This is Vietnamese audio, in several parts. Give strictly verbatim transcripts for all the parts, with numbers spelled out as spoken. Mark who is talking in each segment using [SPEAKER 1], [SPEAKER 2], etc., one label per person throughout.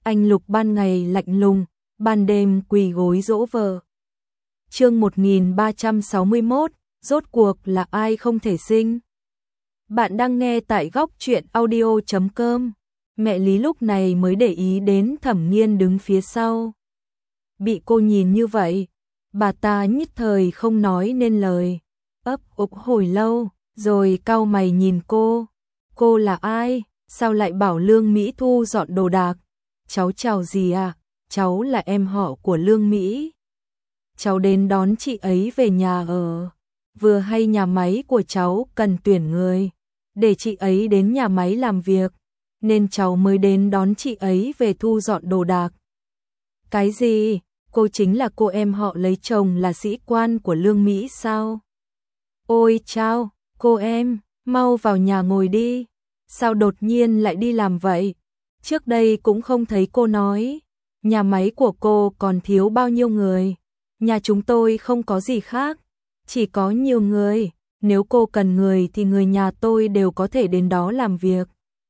[SPEAKER 1] Anh Lục ban ngày lạnh lùng, ban đêm quỳ gối dỗ vợ. Chương một nghìn ba trăm sáu mươi mốt, rốt cuộc là ai không thể sinh? Bạn đang nghe tại góc truyện audio chấm com. Mẹ Lý lúc này mới để ý đến Thẩm Nghiên đứng phía sau. Bị cô nhìn như vậy, bà ta nhất thời không nói nên lời, ấp ục hồi lâu, rồi cau mày nhìn cô. Cô là ai? Sao lại bảo Lương Mỹ thu dọn đồ đạc? Cháu chào gì à? Cháu là em họ của Lương Mỹ. Cháu đến đón chị ấy về nhà ở. Vừa hay nhà máy của cháu cần tuyển người, để chị ấy đến nhà máy làm việc, nên cháu mới đến đón chị ấy về thu dọn đồ đạc. Cái gì? Cô chính là cô em họ lấy chồng là sĩ quan của Lương Mỹ sao? Ôi chao, cô em, mau vào nhà ngồi đi. Sao đột nhiên lại đi làm vậy? Trước đây cũng không thấy cô nói. Nhà máy của cô còn thiếu bao nhiêu người? Nhà chúng tôi không có gì khác, chỉ có nhiều người. Nếu cô cần người thì người nhà tôi đều có thể đến đó làm việc.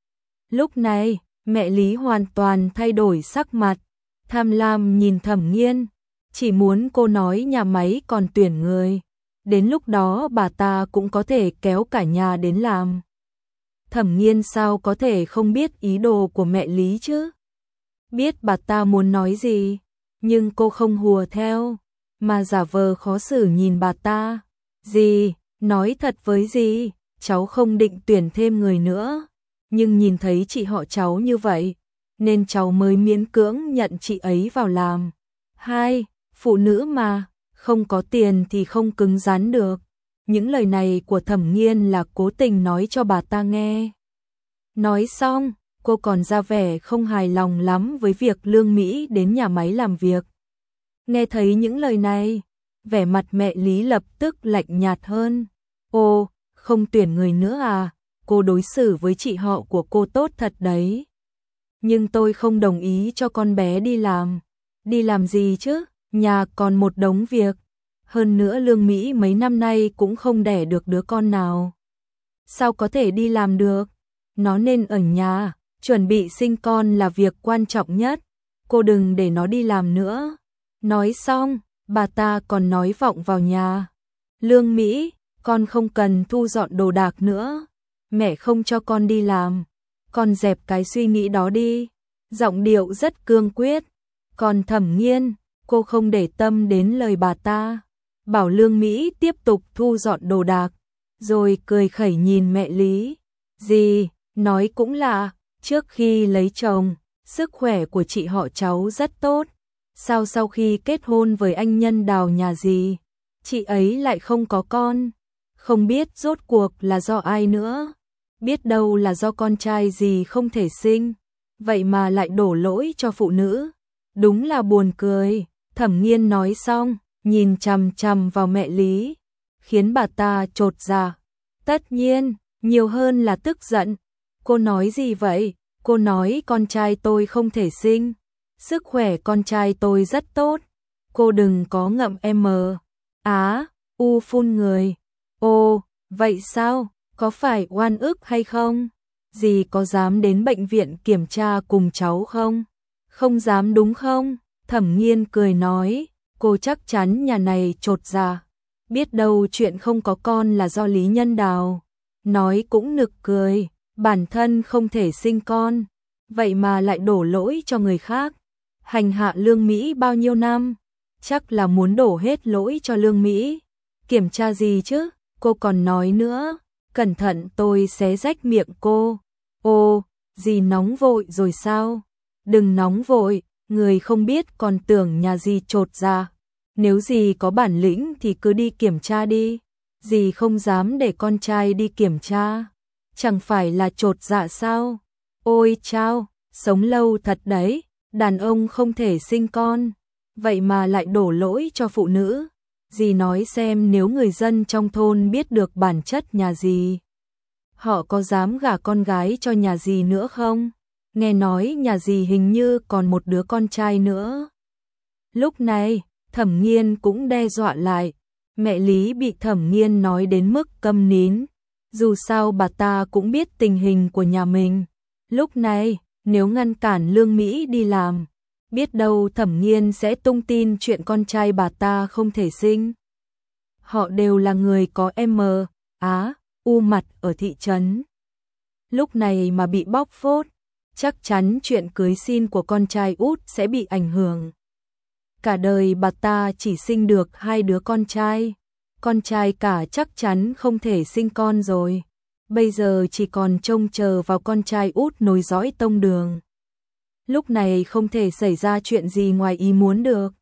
[SPEAKER 1] Lúc này, mẹ Lý hoàn toàn thay đổi sắc mặt, tham lam nhìn Thẩm Nghiên, chỉ muốn cô nói nhà máy còn tuyển người. Đến lúc đó bà ta cũng có thể kéo cả nhà đến làm. Thẩm Nghiên sao có thể không biết ý đồ của mẹ Lý chứ? Biết bà ta muốn nói gì, nhưng cô không hùa theo, mà giả vờ khó xử nhìn bà ta. Gì? Nói thật với gì? Cháu không định tuyển thêm người nữa, nhưng nhìn thấy chị họ cháu như vậy, nên cháu mới miễn cưỡng nhận chị ấy vào làm. Hai, phụ nữ mà, không có tiền thì không cứng rắn được. Những lời này của Thẩm Nghiên là cố tình nói cho bà ta nghe. Nói xong, cô còn ra vẻ không hài lòng lắm với việc Lương Mỹ đến nhà máy làm việc. Nghe thấy những lời này, vẻ mặt mẹ Lý lập tức lạnh nhạt hơn. Ồ, không tuyển người nữa à? Cô đối xử với chị họ của cô tốt thật đấy. Nhưng tôi không đồng ý cho con bé đi làm. Đi làm gì chứ? Nhà còn một đống việc. Hơn nữa Lương Mỹ mấy năm nay cũng không đẻ được đứa con nào. Sao có thể đi làm được? Nó nên ở nhà, chuẩn bị sinh con là việc quan trọng nhất. Cô đừng để nó đi làm nữa. Nói xong, bà ta còn nói vọng vào nhà. Lương Mỹ, con không cần thu dọn đồ đạc nữa. Mẹ không cho con đi làm. Con dẹp cái suy nghĩ đó đi. Giọng điệu rất cương quyết. Còn Thẩm Nghiên, cô không để tâm đến lời bà ta, bảo Lương Mỹ tiếp tục thu dọn đồ đạc, rồi cười khẩy nhìn mẹ Lý. Gì? Nói cũng lạ, trước khi lấy chồng, sức khỏe của chị họ cháu rất tốt. Sao sau khi kết hôn với anh Nhân Đào nhà dì, chị ấy lại không có con? Không biết rốt cuộc là do ai nữa. Biết đâu là do con trai dì không thể sinh, vậy mà lại đổ lỗi cho phụ nữ. Đúng là buồn cười. Thẩm Nghiên nói xong, nhìn chằm chằm vào mẹ Lý, khiến bà ta chột dạ. Tất nhiên, nhiều hơn là tức giận. Cô nói gì vậy? Cô nói con trai tôi không thể sinh. Sức khỏe con trai tôi rất tốt. Cô đừng có ngậm em á, u phun người. Ồ, vậy sao? Có phải oan ức hay không? Dì có dám đến bệnh viện kiểm tra cùng cháu không? Không dám đúng không? Thẩm Nghiên cười nói, cô chắc chắn nhà này chột dạ. Biết đâu chuyện không có con là do Lý Nhân Đào. Nói cũng nực cười, bản thân không thể sinh con, vậy mà lại đổ lỗi cho người khác. Hành hạ Lương Mỹ bao nhiêu năm, chắc là muốn đổ hết lỗi cho Lương Mỹ. Kiểm tra gì chứ? Cô còn nói nữa, cẩn thận tôi xé rách miệng cô. Ô, dì nóng vội rồi sao? Đừng nóng vội. Người không biết còn tưởng nhà dì chột dạ. Nếu dì có bản lĩnh thì cứ đi kiểm tra đi. Dì không dám để con trai đi kiểm tra, chẳng phải là chột dạ sao? Ôi chao, sống lâu thật đấy. Đàn ông không thể sinh con, vậy mà lại đổ lỗi cho phụ nữ. Dì nói xem, nếu người dân trong thôn biết được bản chất nhà dì, họ có dám gả con gái cho nhà dì nữa không? Nghe nói nhà dì hình như còn một đứa con trai nữa. Lúc này, Thẩm Nghiên cũng đe dọa lại. Mẹ Lý bị Thẩm Nghiên nói đến mức câm nín. Dù sao bà ta cũng biết tình hình của nhà mình. Lúc này, nếu ngăn cản Lương Mỹ đi làm, biết đâu Thẩm Nghiên sẽ tung tin chuyện con trai bà ta không thể sinh. Họ đều là người có M, Á, U mặt ở thị trấn. Lúc này mà bị bóc phốt, chắc chắn chuyện cưới xin của con trai út sẽ bị ảnh hưởng. Cả đời bà ta chỉ sinh được hai đứa con trai, con trai cả chắc chắn không thể sinh con rồi. Bây giờ chỉ còn trông chờ vào con trai út nối dõi tông đường. Lúc này không thể xảy ra chuyện gì ngoài ý muốn được.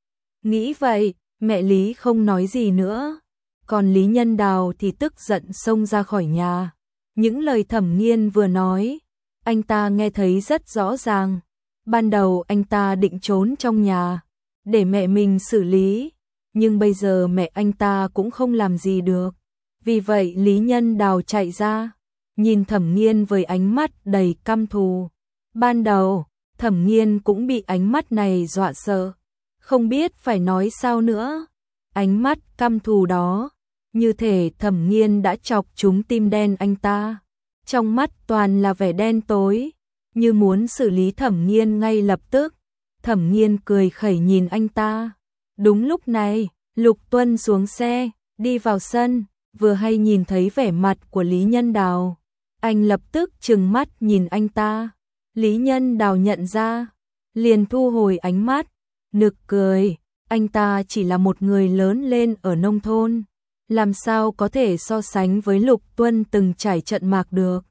[SPEAKER 1] Nghĩ vậy, mẹ Lý không nói gì nữa. Còn Lý Nhân Đào thì tức giận xông ra khỏi nhà. Những lời Thẩm Nghiên vừa nói, anh ta nghe thấy rất rõ ràng. Ban đầu anh ta định trốn trong nhà, để mẹ mình xử lý. Nhưng bây giờ mẹ anh ta cũng không làm gì được. Vì vậy Lý Nhân Đào chạy ra, nhìn Thẩm Nghiên với ánh mắt đầy căm thù. Ban đầu, Thẩm Nghiên cũng bị ánh mắt này dọa sợ, không biết phải nói sao nữa. Ánh mắt căm thù đó, như thể Thẩm Nghiên đã chọc trúng tim đen anh ta. Trong mắt toàn là vẻ đen tối, như muốn xử lý Thẩm Nghiên ngay lập tức. Thẩm Nghiên cười khẩy nhìn anh ta. Đúng lúc này, Lục Tuân xuống xe, đi vào sân, vừa hay nhìn thấy vẻ mặt của Lý Nhân Đào. Anh lập tức trừng mắt nhìn anh ta. Lý Nhân Đào nhận ra, liền thu hồi ánh mắt, nực cười. Anh ta chỉ là một người lớn lên ở nông thôn, làm sao có thể so sánh với Lục Tuân từng trải trận mạc được.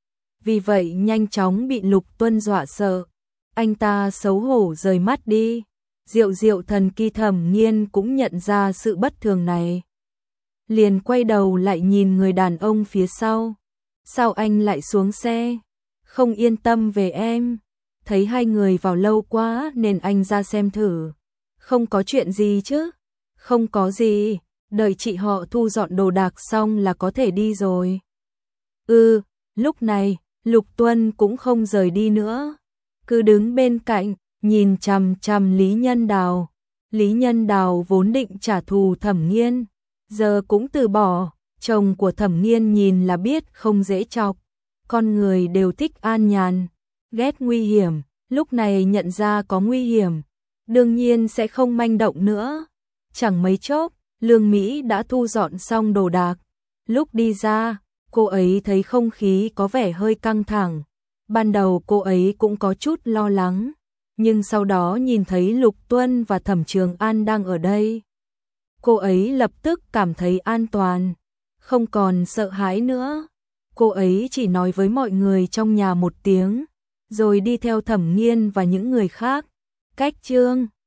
[SPEAKER 1] Vì vậy nhanh chóng bị Lục Tuân dọa sợ. Anh ta xấu hổ rời mắt đi. Diệu Diệu Thần Kỳ Thẩm Nghiên cũng nhận ra sự bất thường này, liền quay đầu lại nhìn người đàn ông phía sau. Sao anh lại xuống xe? Không yên tâm về em. Thấy hai người vào lâu quá nên anh ra xem thử. Không có chuyện gì chứ? Không có gì, đợi chị họ thu dọn đồ đạc xong là có thể đi rồi. Ừ, lúc này, Lục Tuân cũng không rời đi nữa, cứ đứng bên cạnh, nhìn chằm chằm Lý Nhân Đào. Lý Nhân Đào vốn định trả thù Thẩm Nghiên, giờ cũng từ bỏ. Chồng của Thẩm Nghiên nhìn là biết không dễ chọc. Con người đều thích an nhàn, ghét nguy hiểm. Lúc này nhận ra có nguy hiểm, đương nhiên sẽ không manh động nữa. Chẳng mấy chốc, Lương Mỹ đã thu dọn xong đồ đạc. Lúc đi ra, cô ấy thấy không khí có vẻ hơi căng thẳng. Ban đầu cô ấy cũng có chút lo lắng, nhưng sau đó nhìn thấy Lục Tuân và Thẩm Trường An đang ở đây, cô ấy lập tức cảm thấy an toàn, không còn sợ hãi nữa. Cô ấy chỉ nói với mọi người trong nhà một tiếng, rồi đi theo Thẩm Nghiên và những người khác. Cách chương